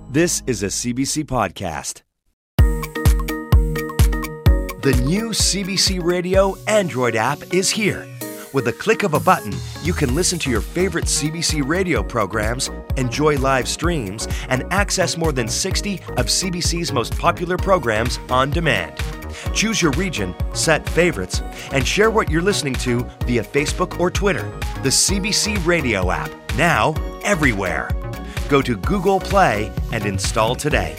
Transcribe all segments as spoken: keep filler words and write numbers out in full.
This is a C B C podcast. The new C B C Radio Android app is here. With a click of a button, you can listen to your favorite C B C radio programs, enjoy live streams, and access more than sixty of C B C's most popular programs on demand. Choose your region, set favorites, and share what you're listening to via Facebook or Twitter. The C B C Radio app, now everywhere. Go to Google Play and install today.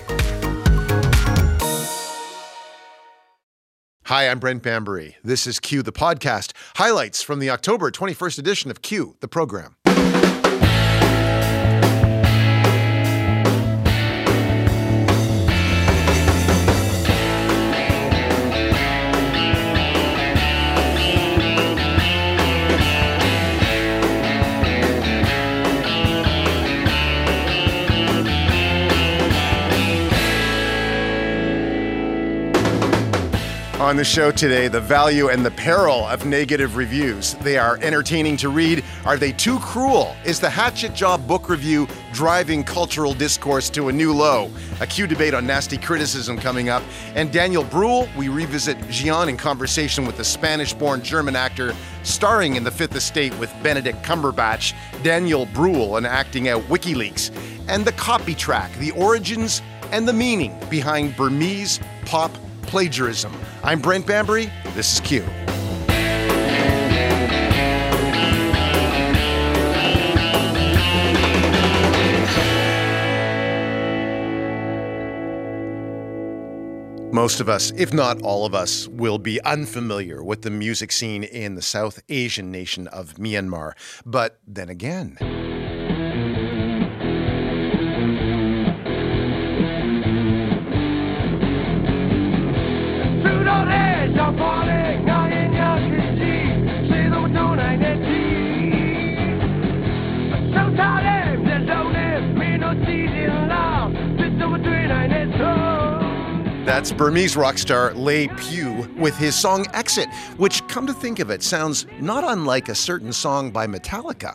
Hi, I'm Brent Bambury. This is Q, the podcast. Highlights from the October twenty-first edition of Q, the program. On the show today, the value and the peril of negative reviews. They are entertaining to read. Are they too cruel? Is the Hatchet Job book review driving cultural discourse to a new low? A Q debate on nasty criticism coming up. And Daniel Bruhl, we revisit Gian in conversation with the Spanish-born German actor starring in The Fifth Estate with Benedict Cumberbatch, Daniel Bruhl, and acting out WikiLeaks. And the copy track, the origins and the meaning behind Burmese pop plagiarism. I'm Brent Bambury. This is Q. Most of us, if not all of us, will be unfamiliar with the music scene in the South Asian nation of Myanmar. But then again, that's Burmese rock star Lay Pugh with his song Exit, which, come to think of it, sounds not unlike a certain song by Metallica.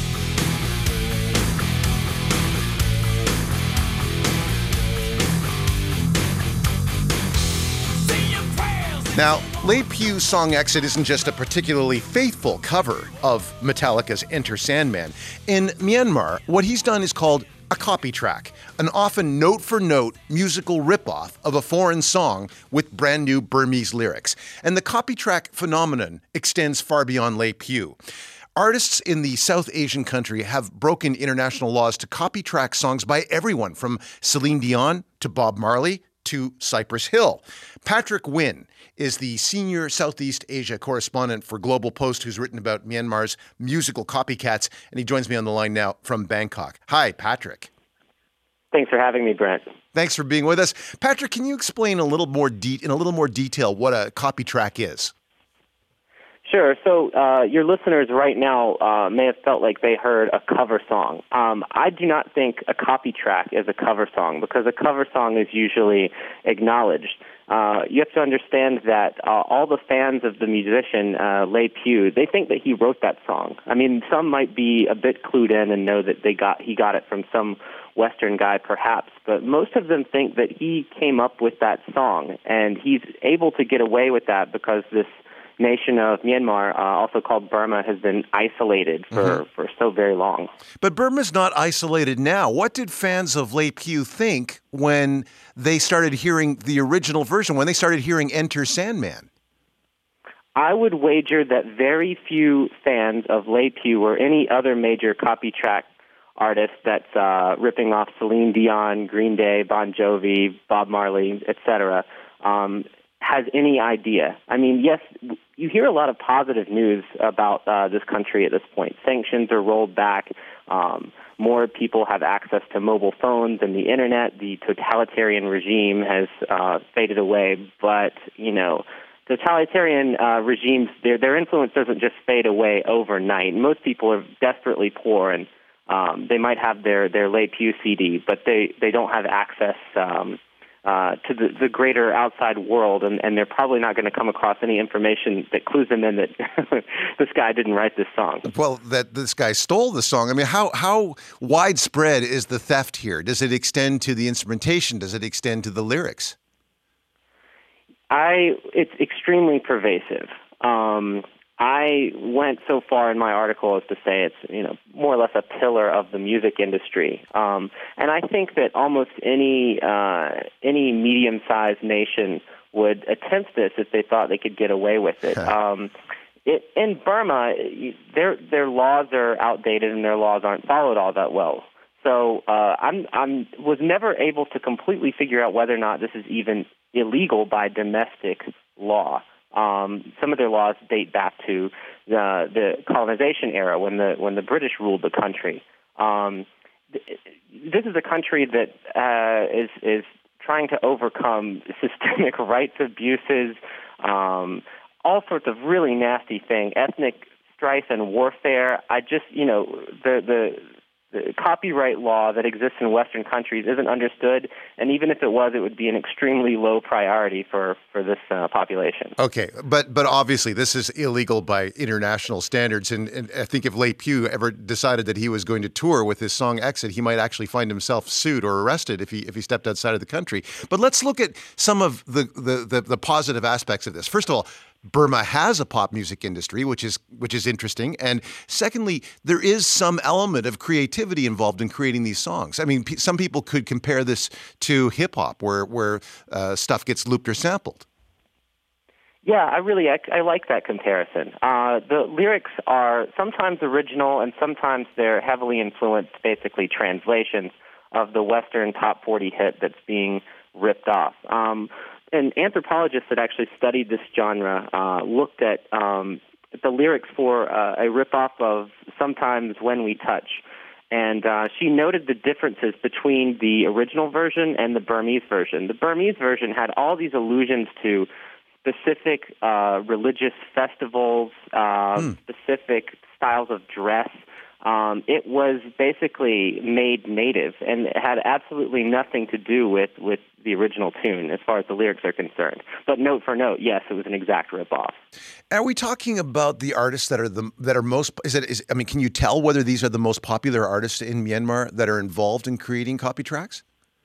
Now, Lay Pugh's song Exit isn't just a particularly faithful cover of Metallica's Enter Sandman. In Myanmar, what he's done is called a copy track, an often note-for-note musical ripoff of a foreign song with brand new Burmese lyrics. And the copy track phenomenon extends far beyond Lay Pugh. Artists in the South Asian country have broken international laws to copy track songs by everyone from Celine Dion to Bob Marley to Cypress Hill. Patrick Wynn is the senior Southeast Asia correspondent for Global Post, who's written about Myanmar's musical copycats, and he joins me on the line now from Bangkok. Hi, Patrick. Thanks for having me, Brent. Thanks for being with us. Patrick, can you explain a little more de- in a little more detail what a copy track is? Sure. So uh, your listeners right now uh, may have felt like they heard a cover song. Um, I do not think a copy track is a cover song because a cover song is usually acknowledged. Uh, you have to understand that uh, all the fans of the musician, uh, Lay Pugh, they think that he wrote that song. I mean, some might be a bit clued in and know that they got he got it from some Western guy, perhaps, but most of them think that he came up with that song, and he's able to get away with that because this nation of Myanmar, uh, also called Burma, has been isolated for, mm-hmm. for so very long. But Burma's not isolated now. What did fans of Lay Pugh think when they started hearing the original version, when they started hearing Enter Sandman? I would wager that very few fans of Lay Pugh or any other major copy track artist that's uh, ripping off Celine Dion, Green Day, Bon Jovi, Bob Marley, et cetera, um, has any idea. I mean, yes, you hear a lot of positive news about uh, this country at this point. Sanctions are rolled back. Um, more people have access to mobile phones and the internet. The totalitarian regime has uh, faded away. But, you know, totalitarian uh, regimes, their, their influence doesn't just fade away overnight. Most people are desperately poor, and um, they might have their, their Lay Pugh C D, but they, they don't have access um, uh, to the, the greater outside world, and, and they're probably not going to come across any information that clues them in that this guy didn't write this song. Well, that this guy stole the song. I mean, how how widespread is the theft here? Does it extend to the instrumentation? Does it extend to the lyrics? I it's extremely pervasive. Um, I went so far in my article as to say it's, you know, more or less a pillar of the music industry, um, and I think that almost any uh, any medium-sized nation would attempt this if they thought they could get away with it. um, it in Burma, their their laws are outdated and their laws aren't followed all that well. So uh, I'm I'm was never able to completely figure out whether or not this is even illegal by domestic law. Um, some of their laws date back to the, the colonization era when the when the British ruled the country. Um, th- this is a country that uh, is is trying to overcome systemic rights abuses, um, all sorts of really nasty things, ethnic strife and warfare. I just, you know, the the. The copyright law that exists in Western countries isn't understood, and even if it was, it would be an extremely low priority for, for this uh, population. Okay, but but obviously this is illegal by international standards, and, and I think if Le Pew ever decided that he was going to tour with his song Exit, he might actually find himself sued or arrested if he if he stepped outside of the country. But let's look at some of the the, the, the positive aspects of this. First of all, Burma has a pop music industry, which is which is interesting. And secondly, there is some element of creativity involved in creating these songs. I mean, p- some people could compare this to hip hop, where where uh, stuff gets looped or sampled. Yeah, I really I, I like that comparison. Uh, the lyrics are sometimes original, and sometimes they're heavily influenced, basically translations of the Western top forty hit that's being ripped off. Um, An anthropologist that actually studied this genre uh, looked at um, the lyrics for uh, a ripoff of Sometimes When We Touch, and uh, she noted the differences between the original version and the Burmese version. The Burmese version had all these allusions to specific uh, religious festivals, uh, hmm. specific styles of dress. Um, it was basically made native, and it had absolutely nothing to do with, with the original tune as far as the lyrics are concerned. But note for note, yes, it was an exact ripoff. Are we talking about the artists that are the that are most? Is it? Is, I mean, can you tell whether these are the most popular artists in Myanmar that are involved in creating copy tracks?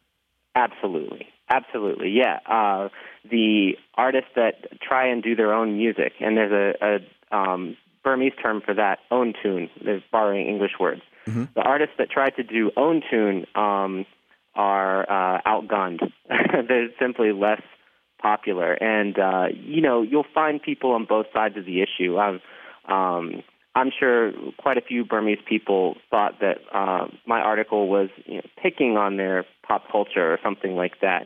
Absolutely, absolutely, yeah. Uh, the artists that try and do their own music, and there's a. a um, Burmese term for that, own tune, they're borrowing English words. Mm-hmm. The artists that try to do own tune um, are uh, outgunned. They're simply less popular. And, uh, you know, you'll find people on both sides of the issue. I've, um, I'm sure quite a few Burmese people thought that uh, my article was, you know, picking on their pop culture or something like that.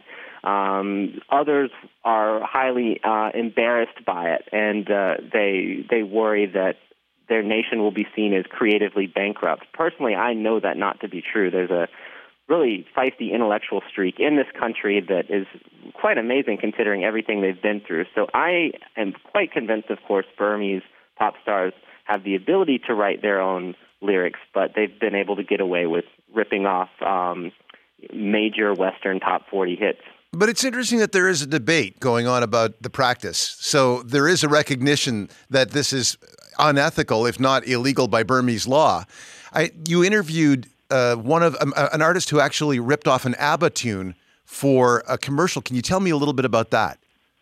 Um, others are highly uh, embarrassed by it, and uh, they they worry that their nation will be seen as creatively bankrupt. Personally, I know that not to be true. There's a really feisty intellectual streak in this country that is quite amazing considering everything they've been through. So I am quite convinced, of course, Burmese pop stars have the ability to write their own lyrics, but they've been able to get away with ripping off um, major Western top forty hits. But it's interesting that there is a debate going on about the practice. So there is a recognition that this is unethical, if not illegal by Burmese law. I, you interviewed uh, one of um, an artist who actually ripped off an ABBA tune for a commercial. Can you tell me a little bit about that?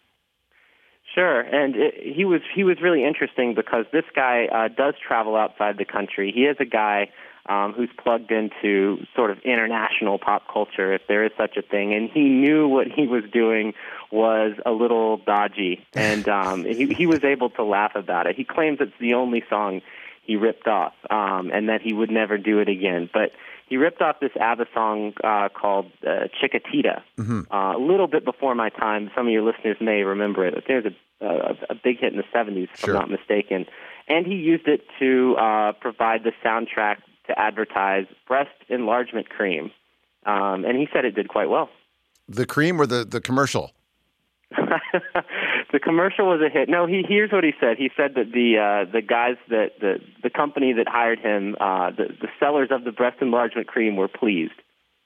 Sure, and it, he was he was really interesting because this guy uh, does travel outside the country. He is a guy Um, who's plugged into sort of international pop culture, if there is such a thing. And he knew what he was doing was a little dodgy, and um, he, he was able to laugh about it. He claims it's the only song he ripped off, um, and that he would never do it again. But he ripped off this ABBA song uh, called uh, Chiquitita, mm-hmm. uh, a little bit before my time. Some of your listeners may remember it. There's a, a, a big hit in the seventies, if sure. I'm not mistaken. And he used it to uh, provide the soundtrack to advertise breast enlargement cream. Um, and he said it did quite well. The cream or the, the commercial? The commercial was a hit. No, he here's what he said. He said that the uh, the guys that the the company that hired him, uh, the the sellers of the breast enlargement cream were pleased.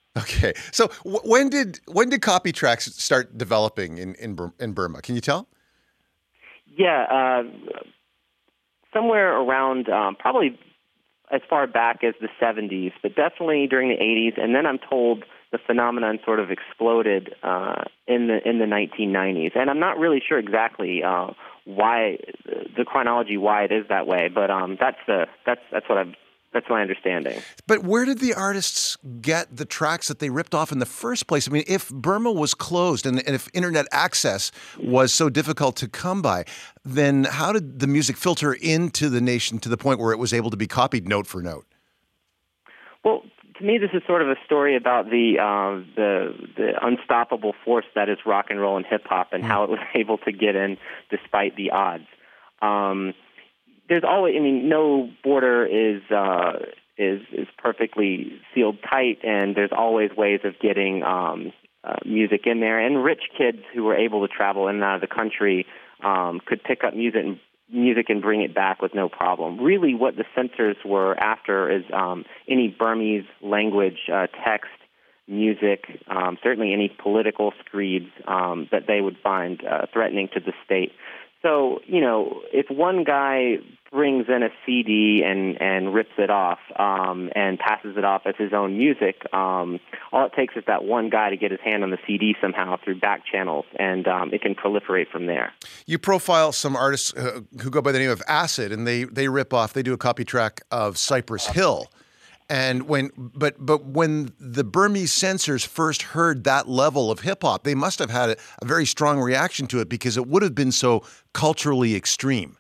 Okay, so w- when did when did copy tracks start developing in in, Bur- in Burma? Can you tell? Yeah, uh, somewhere around um, probably as far back as the seventies, but definitely during the eighties. And then I'm told the phenomenon sort of exploded uh, in the in the nineteen nineties. And I'm not really sure exactly uh, why the chronology why it is that way, but um, that's the that's that's what I've that's my understanding. But where did the artists get the tracks that they ripped off in the first place? I mean, if Burma was closed and, and if internet access was so difficult to come by, then how did the music filter into the nation to the point where it was able to be copied note for note? Well, to me, this is sort of a story about the uh, the the unstoppable force that is rock and roll and hip hop, and mm. how it was able to get in despite the odds. Um, There's always, I mean, no border is uh, is is perfectly sealed tight, and there's always ways of getting um, uh, music in there. And rich kids who were able to travel in and out of the country um, could pick up music and, music and bring it back with no problem. Really, what the censors were after is um, any Burmese language uh, text, music, um, certainly any political screeds um, that they would find uh, threatening to the state. So, you know, if one guy brings in a C D and, and rips it off um, and passes it off as his own music, um, all it takes is that one guy to get his hand on the C D somehow through back channels, and um, it can proliferate from there. You profile some artists uh, who go by the name of Acid, and they, they rip off, they do a copy track of Cypress Hill. And when, but but when the Burmese censors first heard that level of hip hop, they must have had a, a very strong reaction to it because it would have been so culturally extreme.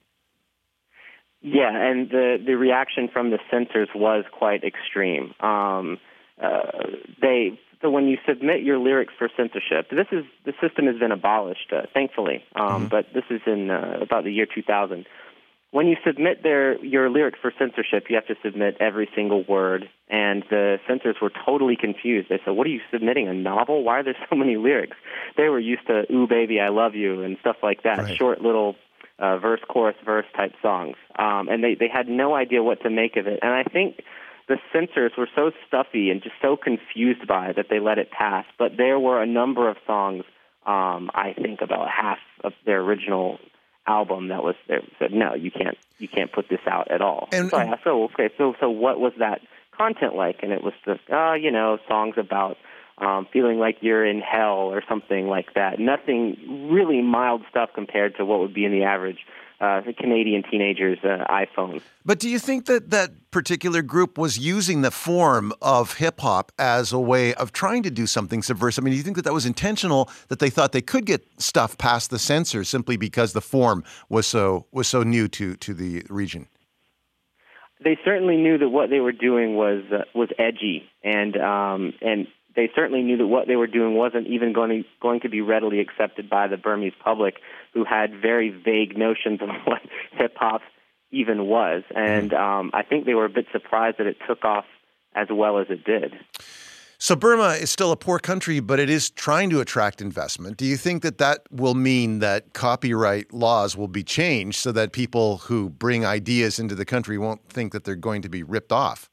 Yeah, and the the reaction from the censors was quite extreme. Um, uh, they so when you submit your lyrics for censorship, this is the system has been abolished, uh, thankfully. Um, mm-hmm. But this is in uh, about the year two thousand. When you submit their your lyrics for censorship, you have to submit every single word, and the censors were totally confused. They said, what are you submitting, a novel? Why are there so many lyrics? They were used to, ooh, baby, I love you, and stuff like that, right. Short little uh, verse, chorus, verse type songs. Um, and they, they had no idea what to make of it. And I think the censors were so stuffy and just so confused by it that they let it pass. But there were a number of songs, um, I think about half of their original album that was there said no, you can't you can't put this out at all. And so I asked, oh, okay, so so what was that content like? And it was just uh, you know, songs about um, feeling like you're in hell or something like that. Nothing really mild stuff compared to what would be in the average uh, Canadian teenager's uh, iPhone. But do you think that that particular group was using the form of hip-hop as a way of trying to do something subversive? I mean, do you think that that was intentional, that they thought they could get stuff past the censors simply because the form was so was so new to, to the region? They certainly knew that what they were doing was uh, was edgy, and um, and they certainly knew that what they were doing wasn't even going to, going to be readily accepted by the Burmese public, who had very vague notions of what hip-hop even was. And um, I think they were a bit surprised that it took off as well as it did. So Burma is still a poor country, but it is trying to attract investment. Do you think that that will mean that copyright laws will be changed so that people who bring ideas into the country won't think that they're going to be ripped off?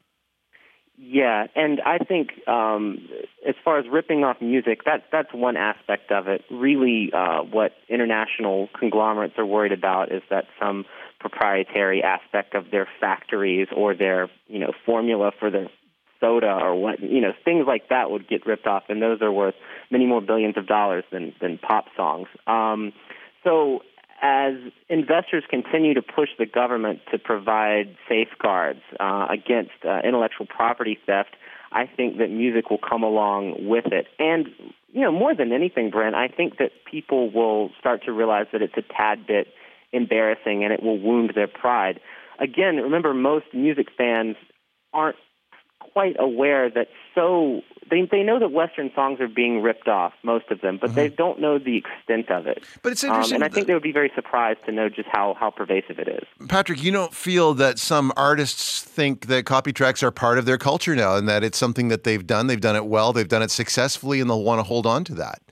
Yeah, and I think um, as far as ripping off music, that, that's one aspect of it. Really, uh, what international conglomerates are worried about is that some proprietary aspect of their factories or their, you know, formula for their soda or what, you know, things like that would get ripped off, and those are worth many more billions of dollars than, than pop songs. Um, so as investors continue to push the government to provide safeguards uh, against uh, intellectual property theft, I think that music will come along with it. And, you know, more than anything, Brent, I think that people will start to realize that it's a tad bit embarrassing and it will wound their pride. Again, remember, most music fans aren't quite aware that so they they know that Western songs are being ripped off, most of them, but mm-hmm. they don't know the extent of it. But it's interesting, um, and I think they would be very surprised to know just how, how pervasive it is. Patrick, you don't feel that some artists think that copy tracks are part of their culture now, and that it's something that they've done, they've done it well, they've done it successfully, and they'll want to hold on to that?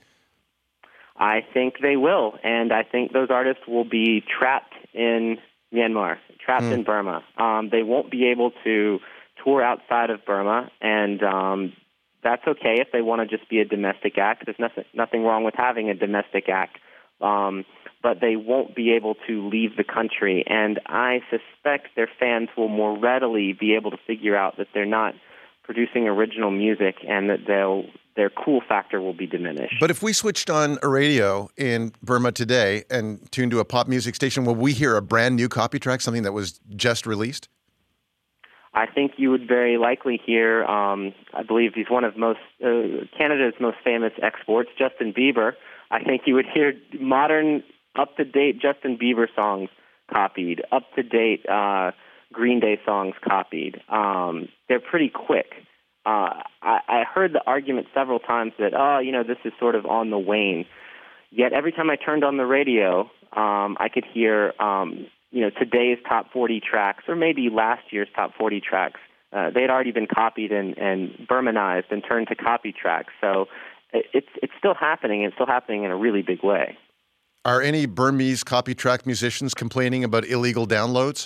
I think they will, and I think those artists will be trapped in Myanmar, trapped mm. in Burma. Um, they won't be able to tour outside of Burma, and um, that's okay if they want to just be a domestic act. There's nothing nothing wrong with having a domestic act. Um, but they won't be able to leave the country. And I suspect their fans will more readily be able to figure out that they're not producing original music and that they'll their cool factor will be diminished. But if we switched on a radio in Burma today and tuned to a pop music station, will we hear a brand new copy track, something that was just released? I think you would very likely hear, um, I believe he's one of most uh, Canada's most famous exports, Justin Bieber. I think you would hear modern, up-to-date Justin Bieber songs copied, up-to-date uh, Green Day songs copied. Um, they're pretty quick. Uh, I, I heard the argument several times that, oh, you know, this is sort of on the wane. Yet every time I turned on the radio, um, I could hear, um, you know, today's top forty tracks, or maybe last year's top forty tracks. Uh, they had already been copied and, and Burmanized and turned to copy tracks. So It's it's still happening. It's still happening in a really big way. Are any Burmese copy track musicians complaining about illegal downloads?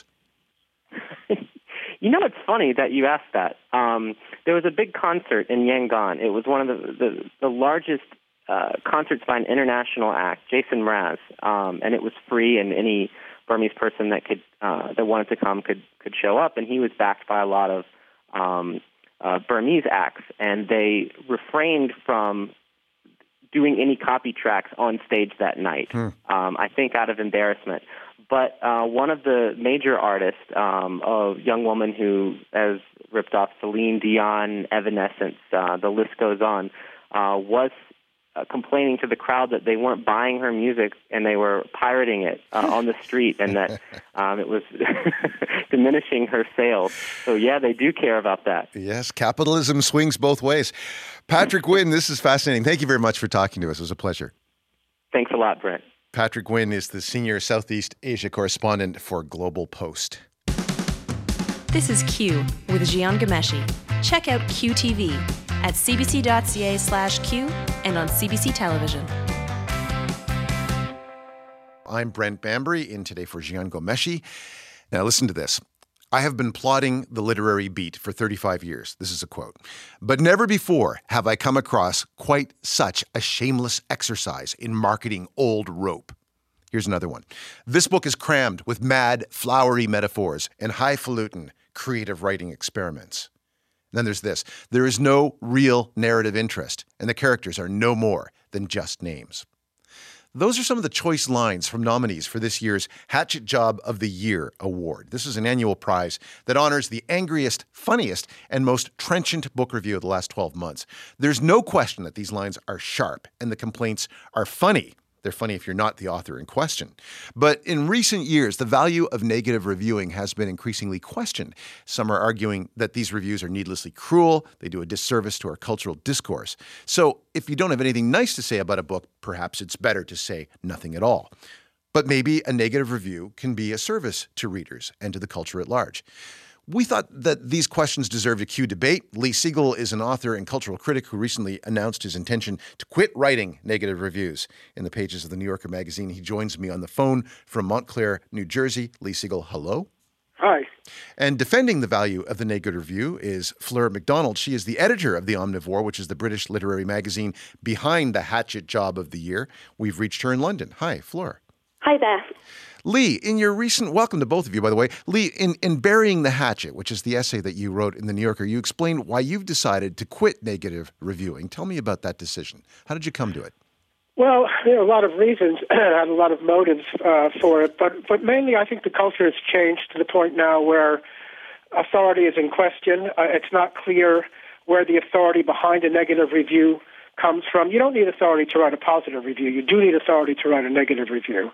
You know, it's funny that you asked that. Um, there was a big concert in Yangon. It was one of the the, the largest uh, concerts by an international act, Jason Mraz, um, and it was free, and any Burmese person that could uh, that wanted to come could could show up. And he was backed by a lot of Um, Uh, Burmese acts, and they refrained from doing any copy tracks on stage that night, hmm. um, I think out of embarrassment. But uh, one of the major artists, um, a young woman who has ripped off Celine Dion, Evanescence, uh, the list goes on, uh, was uh, complaining to the crowd that they weren't buying her music and they were pirating it uh, on the street, and that um, it was diminishing her sales. So, yeah, they do care about that. Yes, capitalism swings both ways. Patrick Wynn, this is fascinating. Thank you very much for talking to us. It was a pleasure. Thanks a lot, Brent. Patrick Wynn is the senior Southeast Asia correspondent for Global Post. This is Q with Jian Ghomeshi. Check out Q T V at cbc.ca slash Q and on C B C Television. I'm Brent Bambury, in today for Jian Ghomeshi. Now listen to this. I have been plodding the literary beat for thirty-five years. This is a quote. But never before have I come across quite such a shameless exercise in marketing old rope. Here's another one. This book is crammed with mad, flowery metaphors and highfalutin creative writing experiments. And then there's this. There is no real narrative interest, and the characters are no more than just names. Those are some of the choice lines from nominees for this year's Hatchet Job of the Year award. This is an annual prize that honors the angriest, funniest, and most trenchant book review of the last twelve months. There's no question that these lines are sharp and the complaints are funny. They're funny if you're not the author in question. But in recent years, the value of negative reviewing has been increasingly questioned. Some are arguing that these reviews are needlessly cruel. They do a disservice to our cultural discourse. So if you don't have anything nice to say about a book, perhaps it's better to say nothing at all. But maybe a negative review can be a service to readers and to the culture at large. We thought that these questions deserved a Q debate. Lee Siegel is an author and cultural critic who recently announced his intention to quit writing negative reviews in the pages of the New Yorker magazine. He joins me on the phone from Montclair, New Jersey. Lee Siegel, hello. Hi. And defending the value of the negative review is Fleur MacDonald. She is the editor of The Omnivore, which is the British literary magazine behind the Hatchet Job of the Year. We've reached her in London. Hi, Fleur. Hi there. Lee, in your recent, welcome to both of you, by the way. Lee, in, in Burying the Hatchet, which is the essay that you wrote in The New Yorker, you explained why you've decided to quit negative reviewing. Tell me about that decision. How did you come to it? Well, there are a lot of reasons and a lot of motives uh, for it, but, but mainly I think the culture has changed to the point now where authority is in question. Uh, it's not clear where the authority behind a negative review comes from. You don't need authority to write a positive review. You do need authority to write a negative review.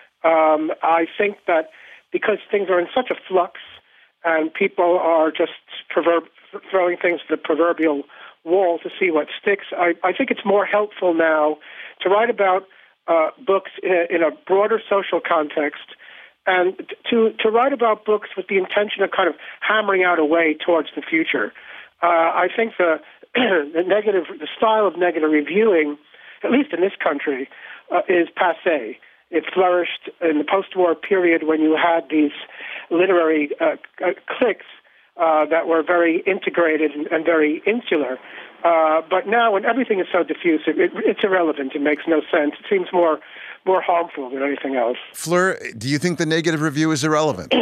Um, I think that because things are in such a flux and people are just proverb- throwing things to the proverbial wall to see what sticks, I, I think it's more helpful now to write about uh, books in a, in a broader social context and to, to write about books with the intention of kind of hammering out a way towards the future. Uh, I think the, the negative, the style of negative reviewing, at least in this country, uh, is passé. It flourished in the post-war period when you had these literary uh, cliques uh, that were very integrated and, and very insular. Uh, but now, when everything is so diffuse, it, it, it's irrelevant. It makes no sense. It seems more more harmful than anything else. Fleur, do you think the negative review is irrelevant?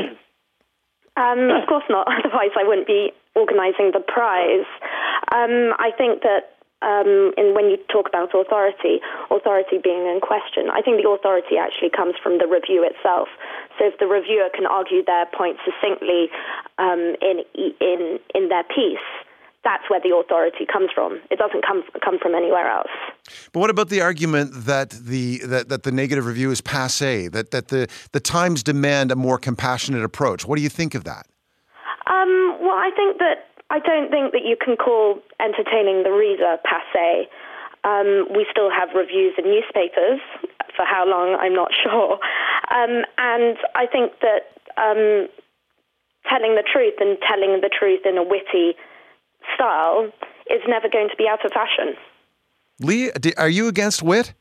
um, of course not. Otherwise, I wouldn't be organising the prize. Um, I think that um, in, when you talk about authority, authority being in question, I think the authority actually comes from the review itself. So if the reviewer can argue their point succinctly um, in in in their piece, that's where the authority comes from. It doesn't come come from anywhere else. But what about the argument that the that, that the negative review is passé, that that the, the times demand a more compassionate approach? What do you think of that? Um, well, I think that I don't think that you can call entertaining the reader passé. Um, we still have reviews in newspapers. For how long, I'm not sure. Um, and I think that um, telling the truth and telling the truth in a witty style is never going to be out of fashion. Lee, are you against wit?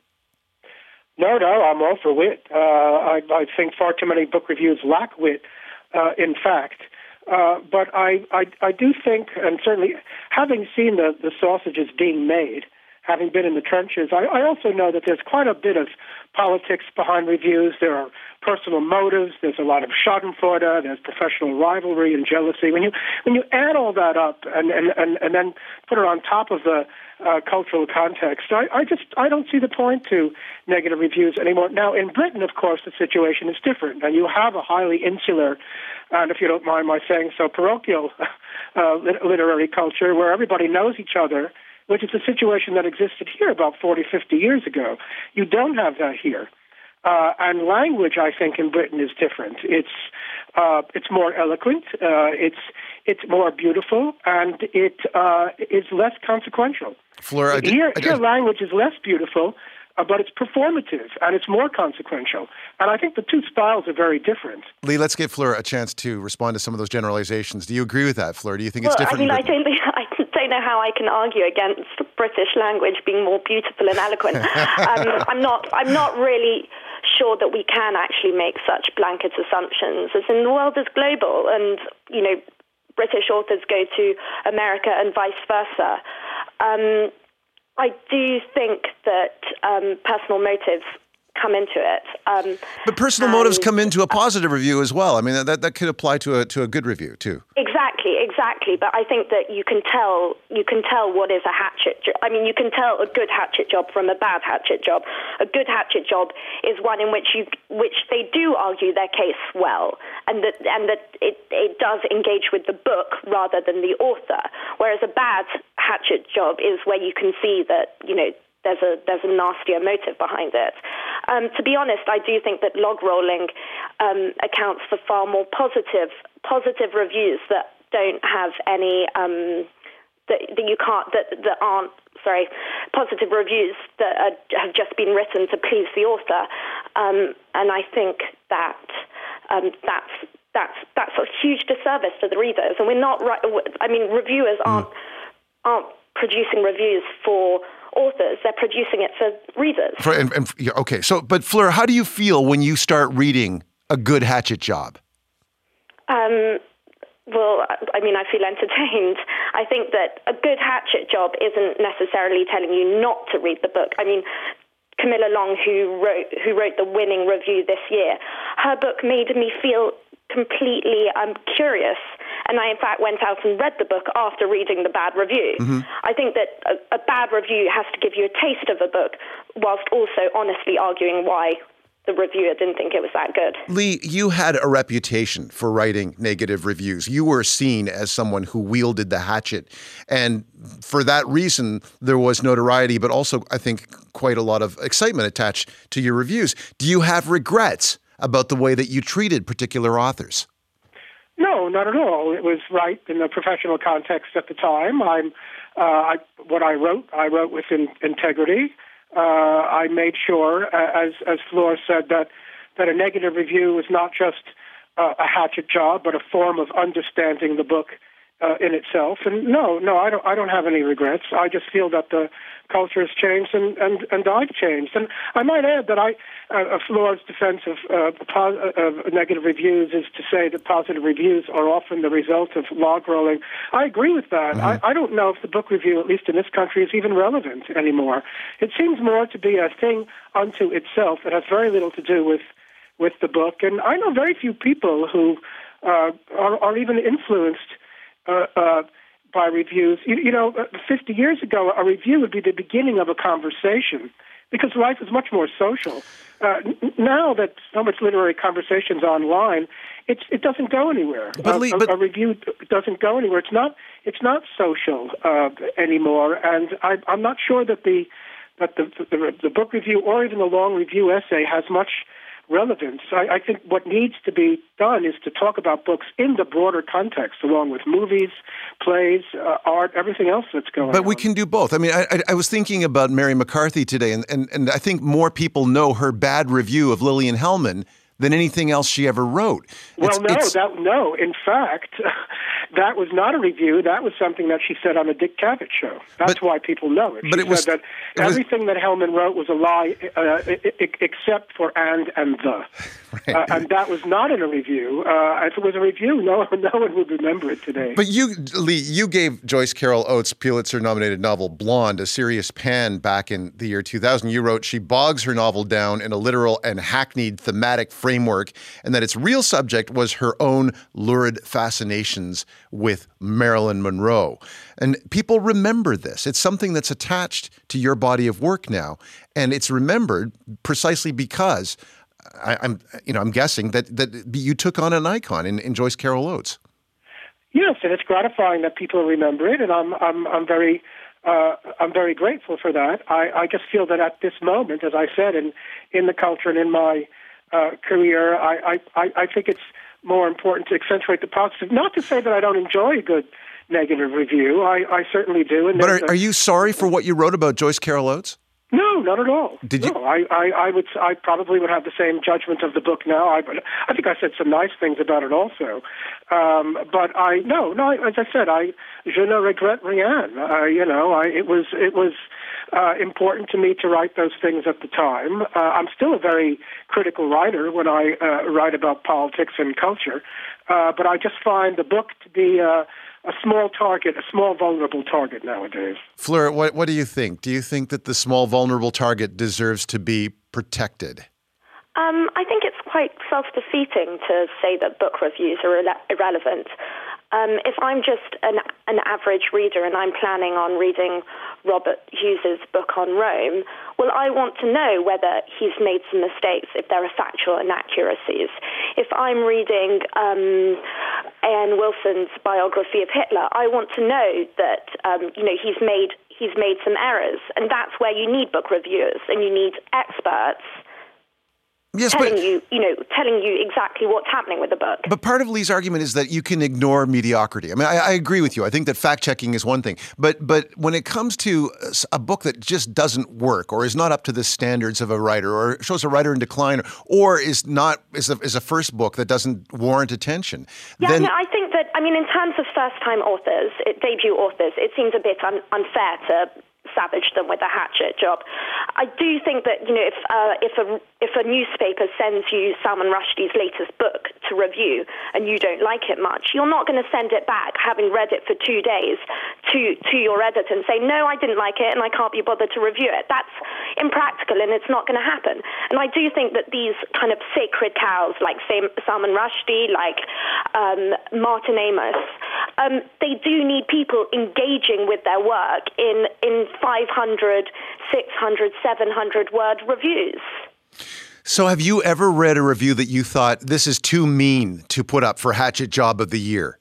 No, no, I'm all for wit. Uh, I, I think far too many book reviews lack wit, uh, in fact. Uh, but I, I, I do think, and certainly having seen the, the sausages being made, having been in the trenches, I, I also know that there's quite a bit of politics behind reviews. There are personal motives. There's a lot of schadenfreude. There's professional rivalry and jealousy. When you when you add all that up and and, and, and then put it on top of the uh, cultural context, I, I just I don't see the point to negative reviews anymore. Now, in Britain, of course, the situation is different, and you have a highly insular, and if you don't mind my saying so, parochial uh, literary culture where everybody knows each other, which is a situation that existed here about forty, fifty years ago. You don't have that here. Uh, and language, I think, in Britain is different. It's uh, it's more eloquent, uh, it's it's more beautiful, and it uh, is less consequential. Fleur, I did, here, I did, here language is less beautiful, uh, but it's performative, and it's more consequential. And I think the two styles are very different. Lee, let's give Fleur a chance to respond to some of those generalizations. Do you agree with that, Fleur? Do you think well, it's different? I mean, in I don't think I don't know how I can argue against British language being more beautiful and eloquent. um, I'm not. I'm not really sure that we can actually make such blanket assumptions. As in, the world is global, and you know, British authors go to America and vice versa. Um, I do think that um, personal motives come into it. Um, but personal motives come into a positive review as well. I mean, that that could apply to a to a good review too. Exactly, exactly. But I think that you can tell you can tell what is a hatchet job. I mean, you can tell a good hatchet job from a bad hatchet job. A good hatchet job is one in which you which they do argue their case well, and that and that it it does engage with the book rather than the author. Whereas a bad hatchet job is where you can see that, you know, there's a there's a nastier motive behind it. Um, to be honest, I do think that log rolling um, accounts for far more positive positive reviews that don't have any um, that, that you can't that that aren't sorry positive reviews that are, have just been written to please the author. Um, and I think that um, that's that's that's a huge disservice to the readers. And we're not right. I mean, reviewers aren't aren't producing reviews for authors, they're producing it for readers. For, and, and, yeah, okay, so, but Fleur, how do you feel when you start reading a good hatchet job? Um, well, I mean, I feel entertained. I think that a good hatchet job isn't necessarily telling you not to read the book. I mean, Camilla Long, who wrote who wrote the winning review this year, her book made me feel completely um, curious. And I, in fact, went out and read the book after reading the bad review. Mm-hmm. I think that a, a bad review has to give you a taste of a book whilst also honestly arguing why the reviewer didn't think it was that good. Lee, you had a reputation for writing negative reviews. You were seen as someone who wielded the hatchet. And for that reason, there was notoriety, but also, I think, quite a lot of excitement attached to your reviews. Do you have regrets about the way that you treated particular authors? No, not at all. It was right in the professional context at the time. I'm, uh, I, what I wrote, I wrote with in, integrity. Uh, I made sure, uh, as as Fleur said, that that a negative review was not just uh, a hatchet job, but a form of understanding the book uh, in itself. And no, no, I don't. I don't have any regrets. I just feel that the culture has changed, and, and, and I've changed. And I might add that I, uh, Flora's defense of, uh, pos- of negative reviews is to say that positive reviews are often the result of log rolling. I agree with that. Mm-hmm. I, I don't know if the book review, at least in this country, is even relevant anymore. It seems more to be a thing unto itself that has very little to do with with the book. And I know very few people who uh, are, are even influenced uh, uh, by reviews. You, you know, fifty years ago, a review would be the beginning of a conversation because life is much more social. Uh, n- now that so much literary conversation's online, it's, it doesn't go anywhere. But, a, Lee, but... a, a review doesn't go anywhere. It's not. It's not social uh, anymore, and I, I'm not sure that the that the, the the book review or even the long review essay has much relevance. I, I think what needs to be done is to talk about books in the broader context, along with movies, plays, uh, art, everything else that's going on. But we can do both. I mean, I, I, I was thinking about Mary McCarthy today, and, and, and I think more people know her bad review of Lillian Hellman than anything else she ever wrote. Well, it's, no, it's... that no. In fact, that was not a review. That was something that she said on the Dick Cavett show. That's but, why people know it. She but it was, said that everything was, that Hellman wrote was a lie, uh, except for and and the. Right. Uh, and that was not in a review. Uh, if it was a review, no, no one would remember it today. But you, Lee, you gave Joyce Carol Oates' Pulitzer-nominated novel Blonde a serious pan back in the year two thousand. You wrote, she bogs her novel down in a literal and hackneyed thematic framework, and that its real subject was her own lurid fascinations with Marilyn Monroe. And people remember this. It's something that's attached to your body of work now, and it's remembered precisely because I, I'm, you know, I'm guessing that that you took on an icon in, in Joyce Carol Oates. Yes, and it's gratifying that people remember it, and I'm I'm I'm very uh, I'm very grateful for that. I, I just feel that at this moment, as I said, in in the culture and in my uh, career, I, I I think it's more important to accentuate the positive. Not to say that I don't enjoy a good negative review. I, I certainly do. And but are, a, are you sorry for what you wrote about Joyce Carol Oates? No, not at all. Did no, you? I, I, I would. I probably would have the same judgment of the book now. I, I think I said some nice things about it also. Um, but I, no, no. As I said, I je ne regrette rien. Uh, you know, I, it was, it was uh, important to me to write those things at the time. Uh, I'm still a very critical writer when I uh, write about politics and culture. Uh, but I just find the book to be Uh, a small target, a small vulnerable target nowadays. Fleur, what, what do you think? Do you think that the small vulnerable target deserves to be protected? Um, I think it's quite self-defeating to say that book reviews are irre- irrelevant. Um, if I'm just an, an average reader and I'm planning on reading Robert Hughes's book on Rome, well, I want to know whether he's made some mistakes, if there are factual inaccuracies. If I'm reading um, Ian Wilson's biography of Hitler, I want to know that um, you know he's made he's made some errors, and that's where you need book reviewers and you need experts. Yes, telling but, you, you know, telling you exactly what's happening with the book. But part of Lee's argument is that you can ignore mediocrity. I mean, I, I agree with you. I think that fact-checking is one thing. But but when it comes to a book that just doesn't work or is not up to the standards of a writer or shows a writer in decline or is not is a, is a first book that doesn't warrant attention, yeah, then... no, I think that, I mean, in terms of first-time authors, it, debut authors, it seems a bit un- unfair to savage them with a hatchet job. I do think that, you know, if uh, if a if a newspaper sends you Salman Rushdie's latest book to review and you don't like it much, you're not going to send it back, having read it for two days, to to your editor and say, no, I didn't like it and I can't be bothered to review it. That's impractical and it's not going to happen. And I do think that these kind of sacred cows like Salman Rushdie, like um, Martin Amis, um, they do need people engaging with their work in in five hundred, six hundred, seven hundred word reviews. So have you ever read a review that you thought, this is too mean to put up for Hatchet Job of the Year?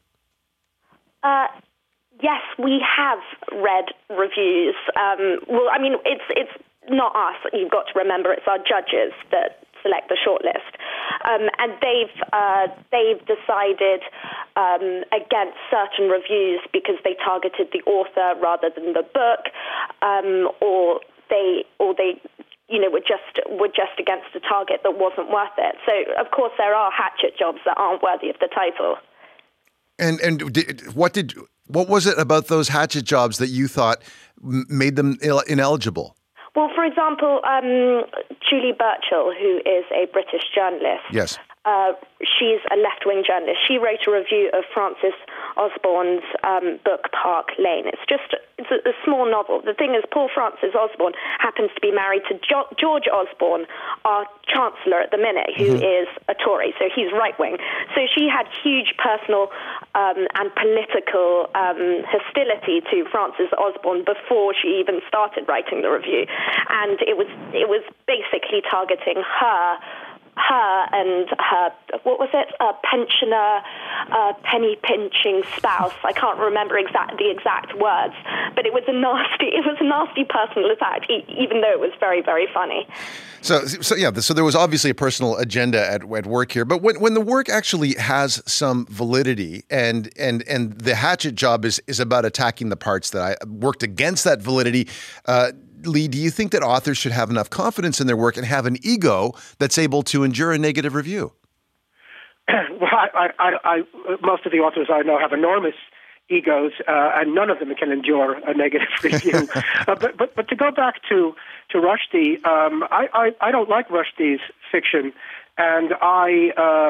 Uh, yes, we have read reviews. Um, well, I mean, it's it's not us. You've got to remember it's our judges that select the shortlist. Um, and they've uh, they've decided um, against certain reviews because they targeted the author rather than the book, um, or they or they you know were just were just against a target that wasn't worth it. So of course there are hatchet jobs that aren't worthy of the title. And and did, what did what was it about those hatchet jobs that you thought m- made them Ill- ineligible? Well, for example, um, Julie Burchill, who is a British journalist. Yes. Uh, she's a left-wing journalist. She wrote a review of Francis Osborne's um, book Park Lane. It's just it's a, a small novel. The thing is, Paul Francis Osborne happens to be married to jo- George Osborne, our Chancellor at the minute, who mm-hmm. is a Tory, so he's right-wing. So she had huge personal um, and political um, hostility to Francis Osborne before she even started writing the review, and it was it was basically targeting her. her and her, what was it, a pensioner, uh, penny-pinching spouse. I can't remember exact the exact words, but it was a nasty, it was a nasty personal attack, e- even though it was very, very funny. So, so yeah, so there was obviously a personal agenda at, at work here, but when, when the work actually has some validity and and and the hatchet job is, is about attacking the parts that I worked against that validity, uh, Lee, do you think that authors should have enough confidence in their work and have an ego that's able to endure a negative review? Well, I, I, I, most of the authors I know have enormous egos, uh, and none of them can endure a negative review. uh, but, but but to go back to to Rushdie, um, I, I I don't like Rushdie's fiction, and I uh,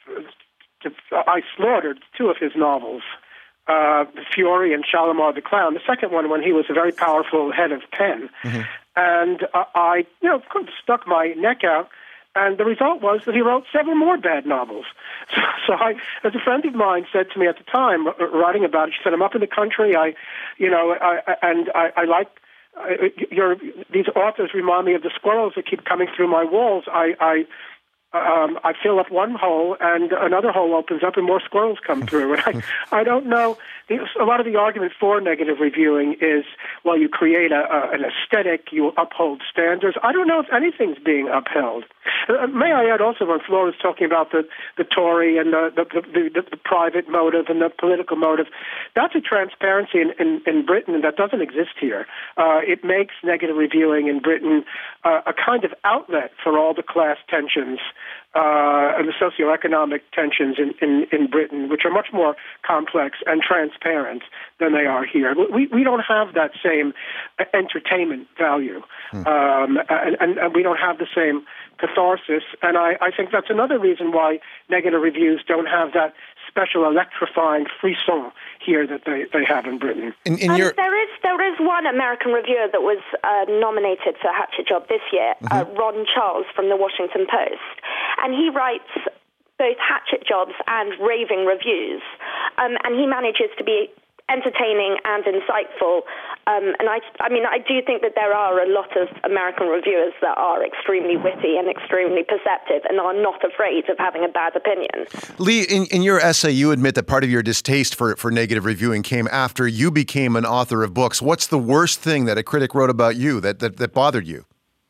I slaughtered two of his novels. Uh, Fury and Shalimar the Clown. The second one, when he was a very powerful head of pen. Mm-hmm. And uh, I, you know, kind of stuck my neck out, and the result was that he wrote several more bad novels. So, so I, as a friend of mine said to me at the time, uh, writing about it, she said, I'm up in the country, I, you know, I, and I, I like, uh, your, these authors remind me of the squirrels that keep coming through my walls. I, I Um, I fill up one hole, and another hole opens up, and more squirrels come through. And I, I don't know. A lot of the argument for negative reviewing is, well, you create a, a, an aesthetic, you uphold standards. I don't know if anything's being upheld. Uh, may I add also, when Flora was talking about the, the Tory and the the, the, the the private motive and the political motive, that's a transparency in, in, in Britain that doesn't exist here. Uh, it makes negative reviewing in Britain uh, a kind of outlet for all the class tensions Uh, and the socioeconomic tensions in, in, in Britain, which are much more complex and transparent than they are here. We we don't have that same entertainment value, hmm. um, and, and, and we don't have the same catharsis. And I, I think that's another reason why negative reviews don't have that special electrifying frisson here that they, they have in Britain. In, in um, your... There is there is one American reviewer that was uh, nominated for a Hatchet Job this year, mm-hmm. uh, Ron Charles from the Washington Post, and he writes both Hatchet Jobs and raving reviews, um, and he manages to be entertaining and insightful. Um, and I, I mean, I do think that there are a lot of American reviewers that are extremely witty and extremely perceptive and are not afraid of having a bad opinion. Lee, in, in your essay, you admit that part of your distaste for, for negative reviewing came after you became an author of books. What's the worst thing that a critic wrote about you that, that, that bothered you?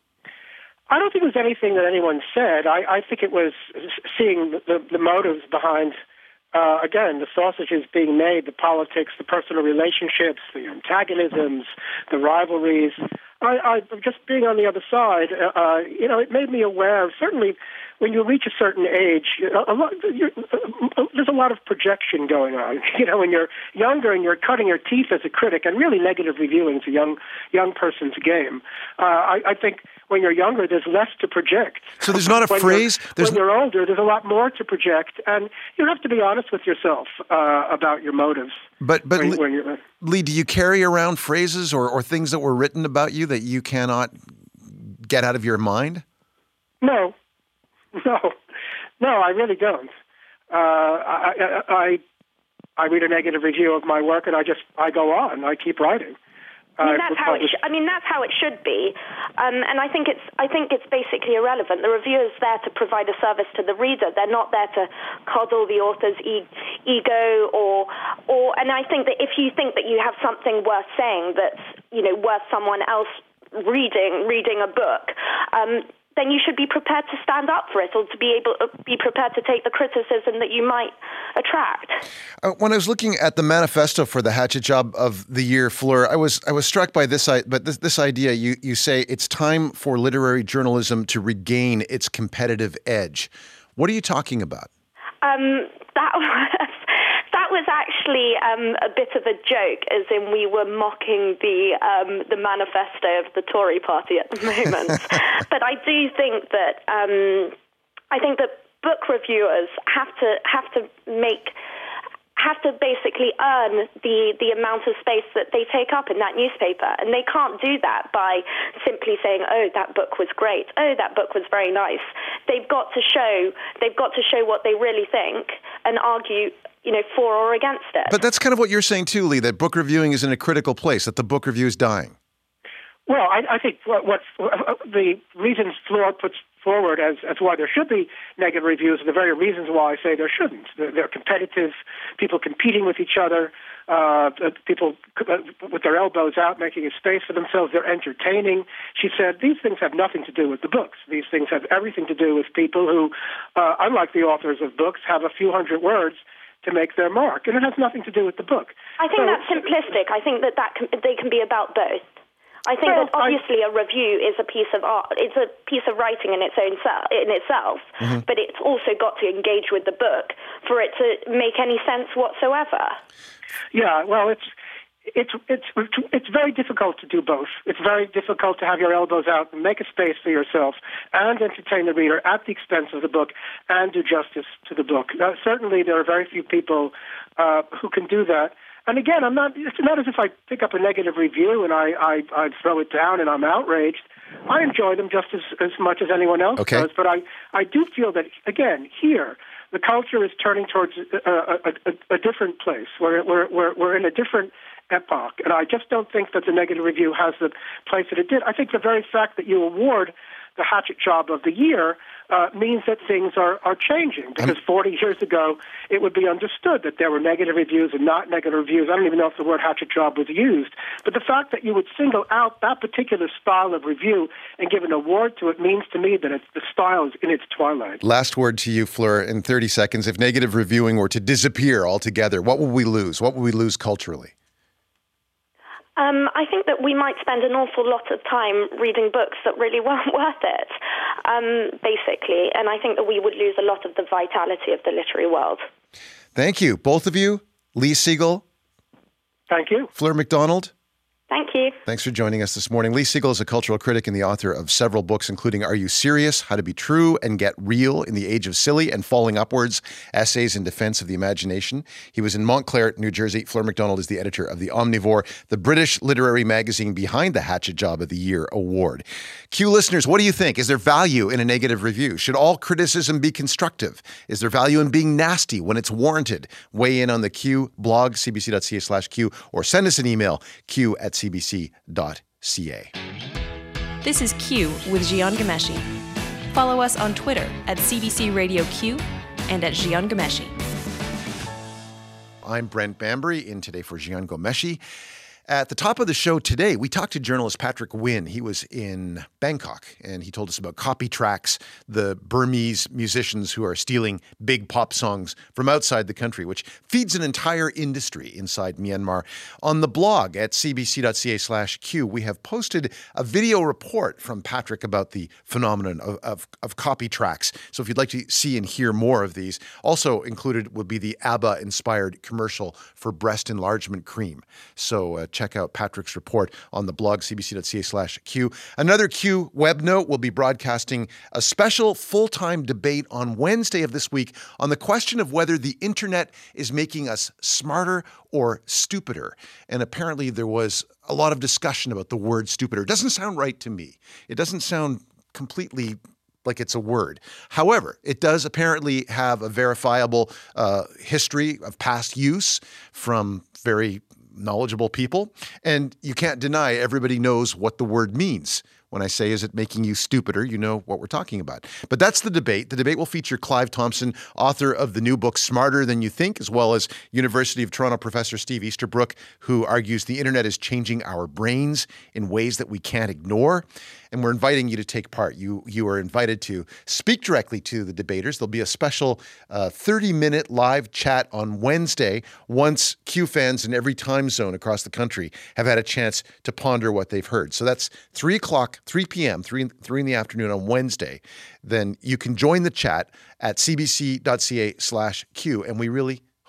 I don't think it was anything that anyone said. I, I think it was seeing the, the, the motives behind Uh, again, the sausages being made, the politics, the personal relationships, the antagonisms, the rivalries. I, I just being on the other side, uh, you know, it made me aware of, certainly when you reach a certain age, a lot, you're, uh, there's a lot of projection going on. You know, when you're younger and you're cutting your teeth as a critic, and really negative reviewing is a young young person's game. Uh, I, I think when you're younger, there's less to project. So there's not a when phrase? You're, there's when you're older, there's a lot more to project, and you have to be honest with yourself uh, about your motives. But but when, Lee, when you're, Lee, do you carry around phrases or, or things that were written about you that you cannot get out of your mind? No, no, no, I really don't. Uh, I, I, I I read a negative review of my work, and I just I go on. I keep writing. I mean, that's how it sh- I mean, that's how it should be, um, and I think it's. I think it's basically irrelevant. The reviewer is there to provide a service to the reader. They're not there to coddle the author's e- ego, or, or. And I think that if you think that you have something worth saying that's, you know, worth someone else reading, reading a book. Um, then you should be prepared to stand up for it, or to be able to be prepared to take the criticism that you might attract. Uh, when I was looking at the manifesto for the Hatchet Job of the year, Fleur, I was I was struck by this, but this, this idea. You you say it's time for literary journalism to regain its competitive edge. What are you talking about? Um, that was that was actually um, a bit of a joke, as in we were mocking the um, the manifesto of the Tory party at the moment. But I do think that um, I think that book reviewers have to have to make. have to basically earn the, the amount of space that they take up in that newspaper. And they can't do that by simply saying, oh, that book was great. Oh, that book was very nice. They've got to show, they've got to show what they really think and argue, you know, for or against it. But that's kind of what you're saying too, Lee, that book reviewing is in a critical place, that the book review is dying. Well, I, I think what, what uh, the reasons Fleur puts forward as, as why there should be negative reviews are the very reasons why I say there shouldn't. They're, they're competitive, people competing with each other, uh, people with their elbows out making a space for themselves. They're entertaining. She said these things have nothing to do with the books. These things have everything to do with people who, uh, unlike the authors of books, have a few hundred words to make their mark, and it has nothing to do with the book. I think so, that's simplistic. I think that, that can, they can be about both. I think well, that obviously I, a review is a piece of art. It's a piece of writing in its own se- in itself, mm-hmm. but it's also got to engage with the book for it to make any sense whatsoever. Yeah, well, it's it's it's it's very difficult to do both. It's very difficult to have your elbows out and make a space for yourself and entertain the reader at the expense of the book and do justice to the book. Uh, certainly, there are very few people uh, who can do that. And again, I'm not. It's not as if I pick up a negative review and I, I, I throw it down and I'm outraged. I enjoy them just as, as much as anyone else okay. does. But I, I do feel that, again, here, the culture is turning towards a, a, a, a different place. We're, we're, we're, we're in a different epoch. And I just don't think that the negative review has the place that it did. I think the very fact that you award the Hatchet Job of the Year uh, means that things are, are changing. Because I'm, forty years ago, it would be understood that there were negative reviews and not negative reviews. I don't even know if the word Hatchet Job was used. But the fact that you would single out that particular style of review and give an award to it means to me that it's, the style is in its twilight. Last word to you, Fleur, in thirty seconds. If negative reviewing were to disappear altogether, what would we lose? What would we lose culturally? Um, I think that we might spend an awful lot of time reading books that really weren't worth it, um, basically. And I think that we would lose a lot of the vitality of the literary world. Thank you, both of you. Lee Siegel. Thank you. Fleur McDonald. Thank you. Thanks for joining us this morning. Lee Siegel is a cultural critic and the author of several books, including Are You Serious? How to Be True and Get Real in the Age of Silly and Falling Upwards, Essays in Defense of the Imagination. He was in Montclair, New Jersey. Fleur McDonald is the editor of The Omnivore, the British literary magazine behind the Hatchet Job of the Year award. Q listeners, what do you think? Is there value in a negative review? Should all criticism be constructive? Is there value in being nasty when it's warranted? Weigh in on the Q blog, cbc.ca slash Q, or send us an email, q at c b c dot c a. This is Q with Jian Ghomeshi. Follow us on Twitter at C B C Radio Q and at Jian Ghomeshi. I'm Brent Bambury, in today for Jian Ghomeshi. At the top of the show today, we talked to journalist Patrick Wynn. He was in Bangkok, and he told us about copy tracks, the Burmese musicians who are stealing big pop songs from outside the country, which feeds an entire industry inside Myanmar. On the blog at cbc.ca slash Q, we have posted a video report from Patrick about the phenomenon of, of, of copy tracks. So if you'd like to see and hear more of these, also included would be the ABBA-inspired commercial for breast enlargement cream. So uh, check out Patrick's report on the blog, cbc.ca slash Q. Another Q web note, will be broadcasting a special full-time debate on Wednesday of this week on the question of whether the internet is making us smarter or stupider. And apparently there was a lot of discussion about the word stupider. It doesn't sound right to me. It doesn't sound completely like it's a word. However, it does apparently have a verifiable uh, history of past use from very knowledgeable people, and you can't deny everybody knows what the word means. When I say, is it making you stupider, you know what we're talking about. But that's the debate. The debate will feature Clive Thompson, author of the new book Smarter Than You Think, as well as University of Toronto professor Steve Easterbrook, who argues the internet is changing our brains in ways that we can't ignore. And we're inviting you to take part. You you are invited to speak directly to the debaters. There'll be a special uh, thirty-minute live chat on Wednesday once Q fans in every time zone across the country have had a chance to ponder what they've heard. So that's three o'clock, three p.m., three, three in the afternoon on Wednesday. Then you can join the chat at cbc.ca slash Q, and we really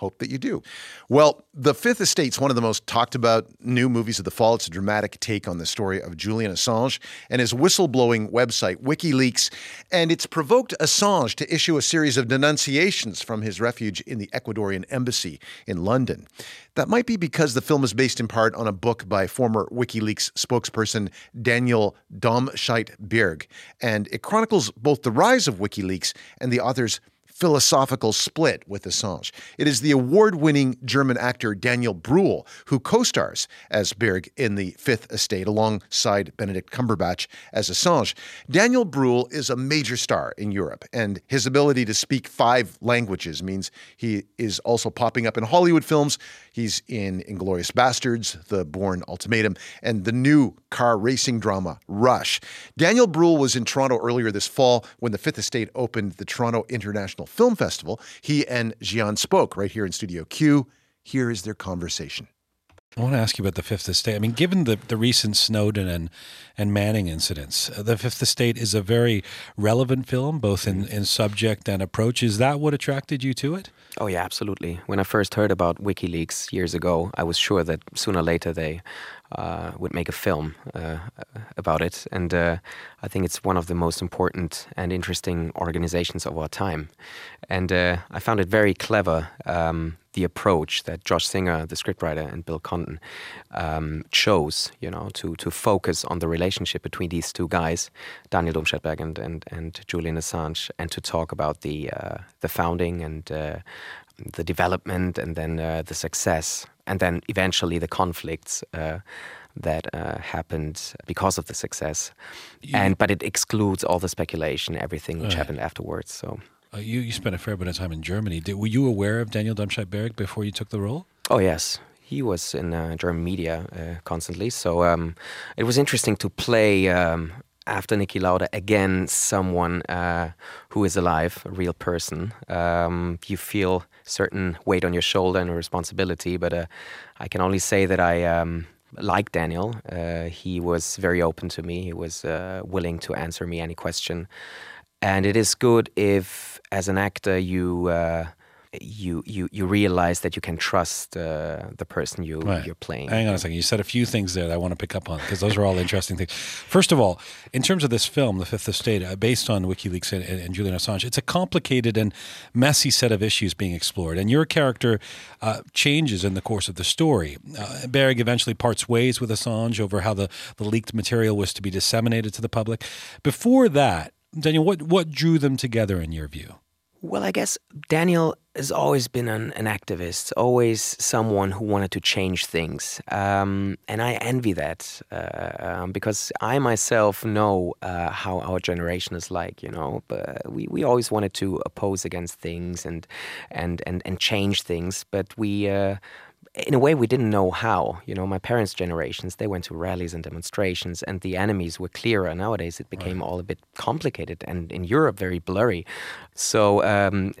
hope that you do. Well, The Fifth Estate's one of the most talked about new movies of the fall. It's a dramatic take on the story of Julian Assange and his whistleblowing website, WikiLeaks. And it's provoked Assange to issue a series of denunciations from his refuge in the Ecuadorian embassy in London. That might be because the film is based in part on a book by former WikiLeaks spokesperson Daniel Domscheit-Berg. And it chronicles both the rise of WikiLeaks and the author's philosophical split with Assange. It is the award-winning German actor Daniel Brühl who co-stars as Berg in The Fifth Estate alongside Benedict Cumberbatch as Assange. Daniel Brühl is a major star in Europe, and his ability to speak five languages means he is also popping up in Hollywood films. He's in Inglourious Bastards, The Bourne Ultimatum, and the new car racing drama Rush. Daniel Brühl was in Toronto earlier this fall when The Fifth Estate opened the Toronto International Film Festival. He and Gian spoke right here in Studio Q. Here is their conversation. I want to ask you about The Fifth Estate. I mean, given the, the recent Snowden and, and Manning incidents, uh, The Fifth Estate is a very relevant film, both in, in subject and approach. Is that what attracted you to it? Oh, yeah, absolutely. When I first heard about WikiLeaks years ago, I was sure that sooner or later they uh, would make a film uh, about it. And uh, I think it's one of the most important and interesting organizations of our time. And uh, I found it very clever, um, the approach that Josh Singer, the scriptwriter, and Bill Condon um, chose, you know, to to focus on the relationship between these two guys, Daniel Domscheit-Berg and, and, and Julian Assange, and to talk about the uh, the founding and uh, the development and then uh, the success, and then eventually the conflicts uh, that uh, happened because of the success. You, and but it excludes all the speculation, everything which right. happened afterwards. So. Uh, you, you spent a fair bit of time in Germany. Did, were you aware of Daniel Domscheit-Berg before you took the role? Oh, yes. He was in uh, German media uh, constantly. So um, it was interesting to play, um, after Niki Lauda, again, someone uh, who is alive, a real person. Um, you feel certain weight on your shoulder and a responsibility. But uh, I can only say that I... Um, Like Daniel, uh, he was very open to me. He was uh, willing to answer me any question. And it is good if, as an actor, you uh, you you you realize that you can trust uh, the person you right. you're playing. Hang on a second. You said a few things there that I want to pick up on because those are all interesting things. First of all, in terms of this film, The Fifth Estate, uh, based on WikiLeaks and, and Julian Assange, it's a complicated and messy set of issues being explored. And your character uh, changes in the course of the story. Uh, Berg eventually parts ways with Assange over how the, the leaked material was to be disseminated to the public. Before that, Daniel, what, what drew them together in your view? Well, I guess Daniel has always been an, an activist, always someone who wanted to change things. Um, and I envy that uh, um, because I myself know uh, how our generation is like, you know. But we, we always wanted to oppose against things and and, and, and change things, but we... Uh, in a way, we didn't know how. You know, my parents' generations, they went to rallies and demonstrations, and the enemies were clearer. Nowadays, it became right. all a bit complicated, and in Europe, very blurry. So, um,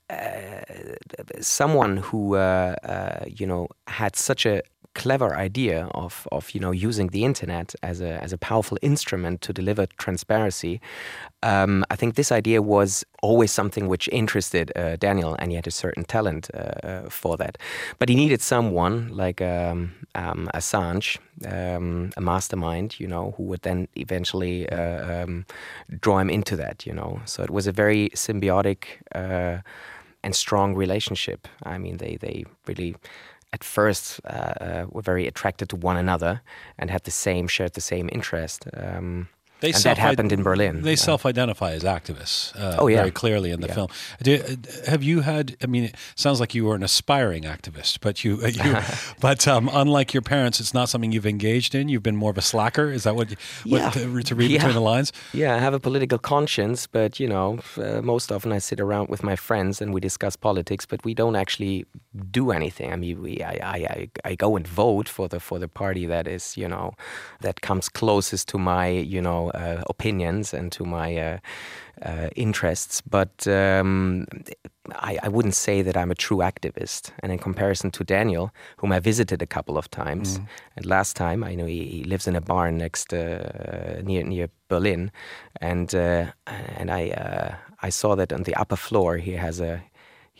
uh, someone who, uh, uh, you know, had such a clever idea of, of you know, using the internet as a as a powerful instrument to deliver transparency. Um, I think this idea was always something which interested uh, Daniel, and he had a certain talent uh, for that. But he needed someone like um, um, Assange, um, a mastermind, you know, who would then eventually uh, um, draw him into that, you know. So it was a very symbiotic uh, and strong relationship. I mean, they they really... at first uh, uh, were very attracted to one another and had the same, shared the same interest. Um, They and that happened in Berlin. They self-identify as activists uh, oh, yeah. very clearly in the yeah. film. Do, have you had, I mean, it sounds like you were an aspiring activist, but you, you but um, unlike your parents, it's not something you've engaged in. You've been more of a slacker. Is that what, you, what yeah. to, to read yeah. between the lines? Yeah, I have a political conscience, but, you know, uh, most often I sit around with my friends and we discuss politics, but we don't actually do anything. I mean, we, I, I, I go and vote for the, for the party that is, you know, that comes closest to my, you know, Uh, opinions and to my uh, uh, interests, but um, I, I wouldn't say that I'm a true activist. And in comparison to Daniel, whom I visited a couple of times, mm. and last time I know he, he lives in a barn next uh, near near Berlin, and uh, and I uh, I saw that on the upper floor he has a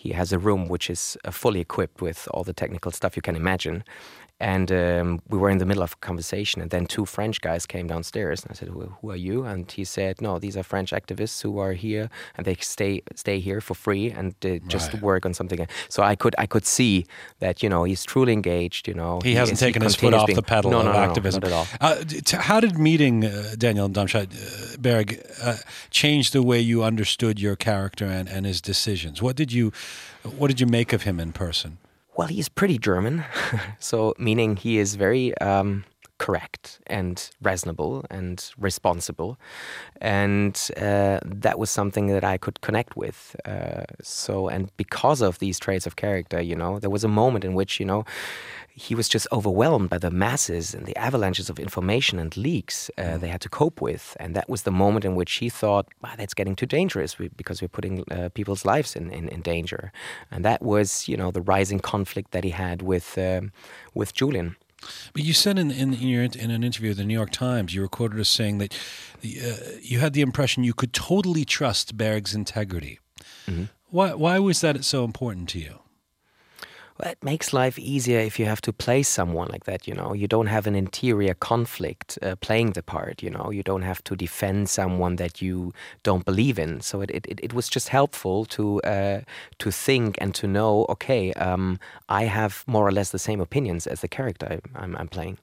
he has a room which is uh, fully equipped with all the technical stuff you can imagine. And um, we were in the middle of a conversation, and then two French guys came downstairs, and I said, "Who, who are you?" And he said, "No, these are French activists who are here, and they stay stay here for free and uh, just Right. work on something." So I could I could see that, you know, he's truly engaged. You know, He hasn't is- taken his foot continues off being- the pedal no, of no, no, activism. No, not at all. Uh, d- t- how did meeting uh, Daniel Domscheit-Berg uh, change the way you understood your character and, and his decisions? What did you What did you make of him in person? Well, he's pretty German, so meaning he is very um, correct and reasonable and responsible, and uh, that was something that I could connect with. Uh, so, and because of these traits of character, you know, there was a moment in which, you know, he was just overwhelmed by the masses and the avalanches of information and leaks uh, they had to cope with. And that was the moment in which he thought, wow, that's getting too dangerous we, because we're putting uh, people's lives in, in, in danger. And that was, you know, the rising conflict that he had with um, with Julian. But you said in in, in, your, in an interview with the New York Times, you were quoted as saying that uh, you had the impression you could totally trust Berg's integrity. Mm-hmm. Why, why was that so important to you? Well, it makes life easier if you have to play someone like that, you know. You don't have an interior conflict uh, playing the part, you know. You don't have to defend someone that you don't believe in. So it it, it was just helpful to uh, to think and to know, okay, um, I have more or less the same opinions as the character I'm, I'm playing.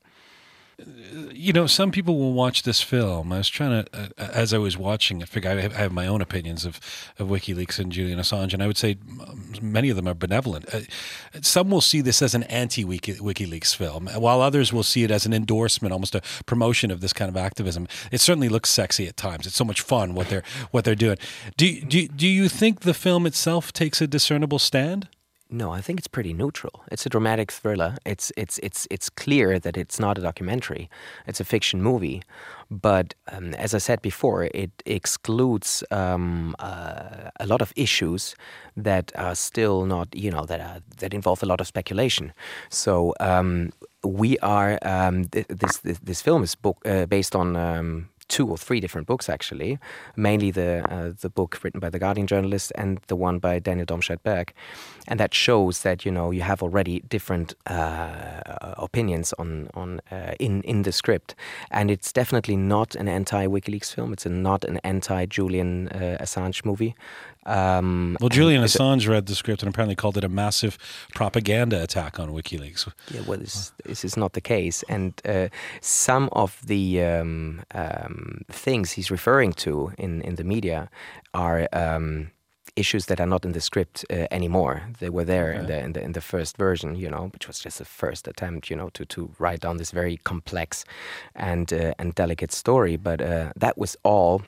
You know, some people will watch this film. I was trying to, uh, as I was watching it, figure I have, I have my own opinions of, of WikiLeaks and Julian Assange, and I would say many of them are benevolent. Uh, some will see this as an anti-WikiLeaks film, while others will see it as an endorsement, almost a promotion of this kind of activism. It certainly looks sexy at times. It's so much fun what they're what they're doing. Do do do you think the film itself takes a discernible stand? No, I think it's pretty neutral. It's a dramatic thriller. It's it's it's it's clear that it's not a documentary. It's a fiction movie, but um, as I said before, it excludes um, uh, a lot of issues that are still not, you know, that are, that involve a lot of speculation. So um, we are um, th- this, this this film is book uh, based on. Um, two or three different books, actually, mainly the uh, the book written by the Guardian journalist and the one by Daniel Domscheit-Berg. And that shows that, you know, you have already different uh, opinions on on uh, in, in the script. And it's definitely not an anti-WikiLeaks film. It's a, not an anti-Julian uh, Assange movie. Um, well, Julian Assange read the script and apparently called it a massive propaganda attack on WikiLeaks. Yeah, well, this, this is not the case. And uh, some of the um, um, things he's referring to in, in the media are um, issues that are not in the script uh, anymore. They were there okay. in, the, in the in the first version, you know, which was just a first attempt, you know, to, to write down this very complex and uh, and delicate story. But uh, that was all.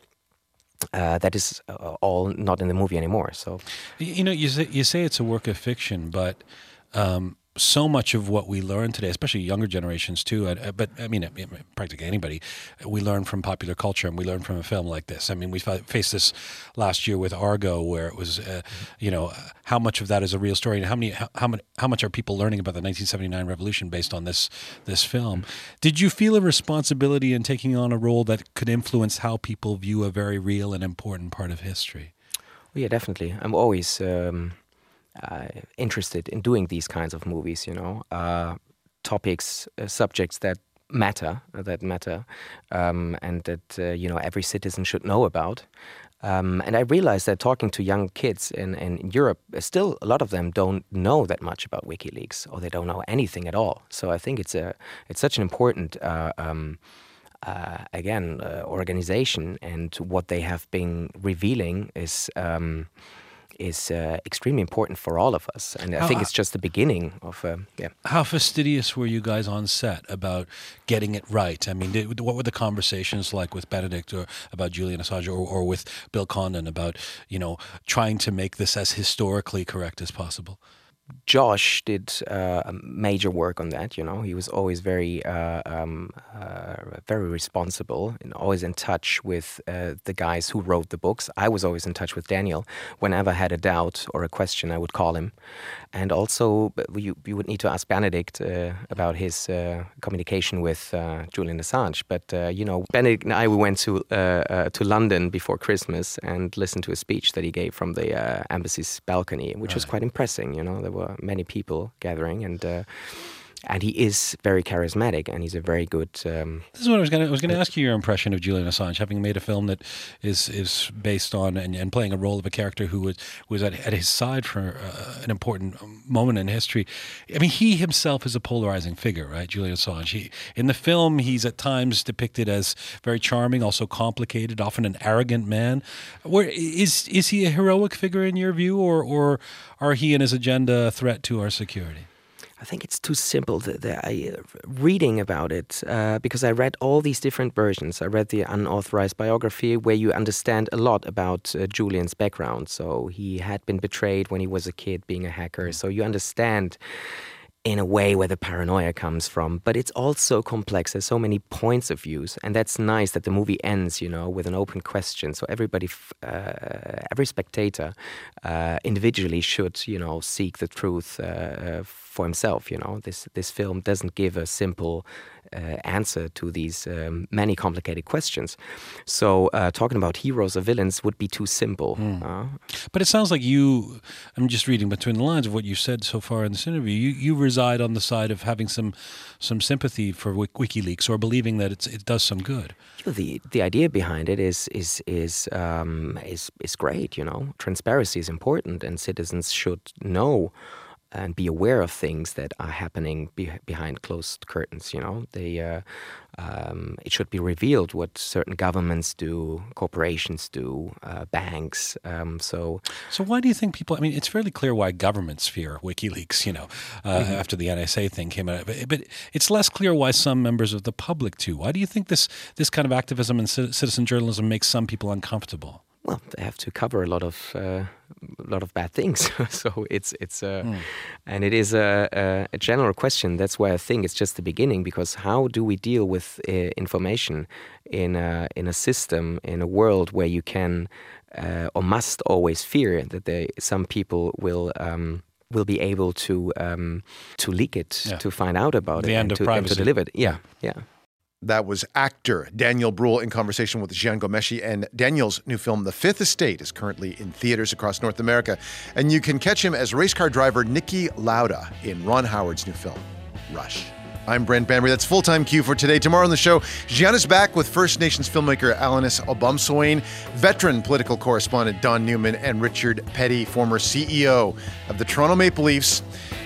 Uh, that is uh, all not in the movie anymore. So, you know, you say, you say it's a work of fiction, but um, so much of what we learn today, especially younger generations too, uh, but I mean, practically anybody, we learn from popular culture and we learn from a film like this. I mean, we faced this last year with Argo, where it was, uh, you know, how much of that is a real story, and how many, how, how much, how much are people learning about the nineteen seventy-nine revolution based on this this film? Did you feel a responsibility in taking on a role that could influence how people view a very real and important part of history? Well, yeah, definitely. I'm always. Um Uh, interested in doing these kinds of movies, you know, uh, topics, uh, subjects that matter, uh, that matter, um, and that, uh, you know, every citizen should know about. Um, and I realized that talking to young kids in, in Europe, still a lot of them don't know that much about WikiLeaks, or they don't know anything at all. So I think it's a it's such an important uh, um, uh, again uh, organization, and what they have been revealing is. Um, is uh, extremely important for all of us. And I how, think it's just the beginning of, uh, yeah. How fastidious were you guys on set about getting it right? I mean, did, what were the conversations like with Benedict or about Julian Assange, or, or with Bill Condon about, you know, trying to make this as historically correct as possible? Josh did uh, major work on that. You know, he was always very, uh, um, uh, very responsible and always in touch with uh, the guys who wrote the books. I was always in touch with Daniel. Whenever I had a doubt or a question, I would call him. And also, you, you would need to ask Benedict uh, about his uh, communication with uh, Julian Assange. But uh, you know, Benedict and I we went to uh, uh, to London before Christmas and listened to a speech that he gave from the uh, embassy's balcony, which right. was quite impressive. You know, there were many people gathering, and uh, and he is very charismatic, and he's a very good. Um, this is what I was going to. I was going to ask you your impression of Julian Assange, having made a film that is is based on and, and playing a role of a character who was was at, at his side for uh, an important moment in history. I mean, he himself is a polarizing figure, right? Julian Assange. He, in the film, he's at times depicted as very charming, also complicated, often an arrogant man. Where is is he a heroic figure in your view, or or are he and his agenda a threat to our security? I think it's too simple. The, the, I, uh, reading about it, uh, because I read all these different versions. I read the unauthorized biography where you understand a lot about uh, Julian's background. So he had been betrayed when he was a kid being a hacker. So you understand in a way where the paranoia comes from. But it's also complex. There's so many points of views. And that's nice that the movie ends, you know, with an open question. So everybody, uh, every spectator uh, individually should, you know, seek the truth uh, for himself. You know, this, this film doesn't give a simple uh, answer to these um, many complicated questions. So uh, talking about heroes or villains would be too simple. Mm. Uh, but it sounds like you, I'm just reading between the lines of what you said so far in this interview, you, you reside on the side of having some some sympathy for WikiLeaks or believing that it's, it does some good. The the idea behind it is is is um, is is great. You know, transparency is important, and citizens should know and be aware of things that are happening be- behind closed curtains. You know, they uh, um, it should be revealed what certain governments do, corporations do, uh, banks. Um, so, so why do you think people? I mean, it's fairly clear why governments fear WikiLeaks. You know, uh, mm-hmm. after the N S A thing came out, but, but it's less clear why some members of the public do. Why do you think this this kind of activism and c- citizen journalism makes some people uncomfortable? Well, they have to cover a lot of uh, a lot of bad things, so it's it's uh, mm. and it is a, a, a general question. That's why I think it's just the beginning. Because how do we deal with uh, information in a in a system in a world where you can uh, or must always fear that there some people will. Um, will be able to um, to leak it, yeah. to find out about the it, end and of to, privacy. and to deliver it. Yeah, yeah. That was actor Daniel Bruhl in conversation with Jian Ghomeshi, and Daniel's new film, The Fifth Estate, is currently in theaters across North America. And you can catch him as race car driver Niki Lauda in Ron Howard's new film, Rush. I'm Brent Bambury. That's Full-Time Q for today. Tomorrow on the show, Jian is back with First Nations filmmaker Alanis Obumsawin, veteran political correspondent Don Newman, and Richard Petty, former C E O of the Toronto Maple Leafs.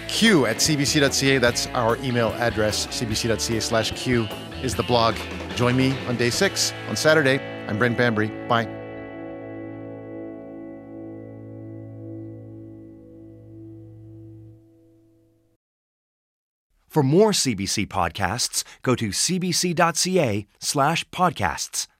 Q at c b c dot c a. That's our email address. c b c dot c a slash Q is the blog. Join me on day six on Saturday. I'm Brent Bambury. Bye. For more C B C podcasts, go to c b c dot c a slash podcasts.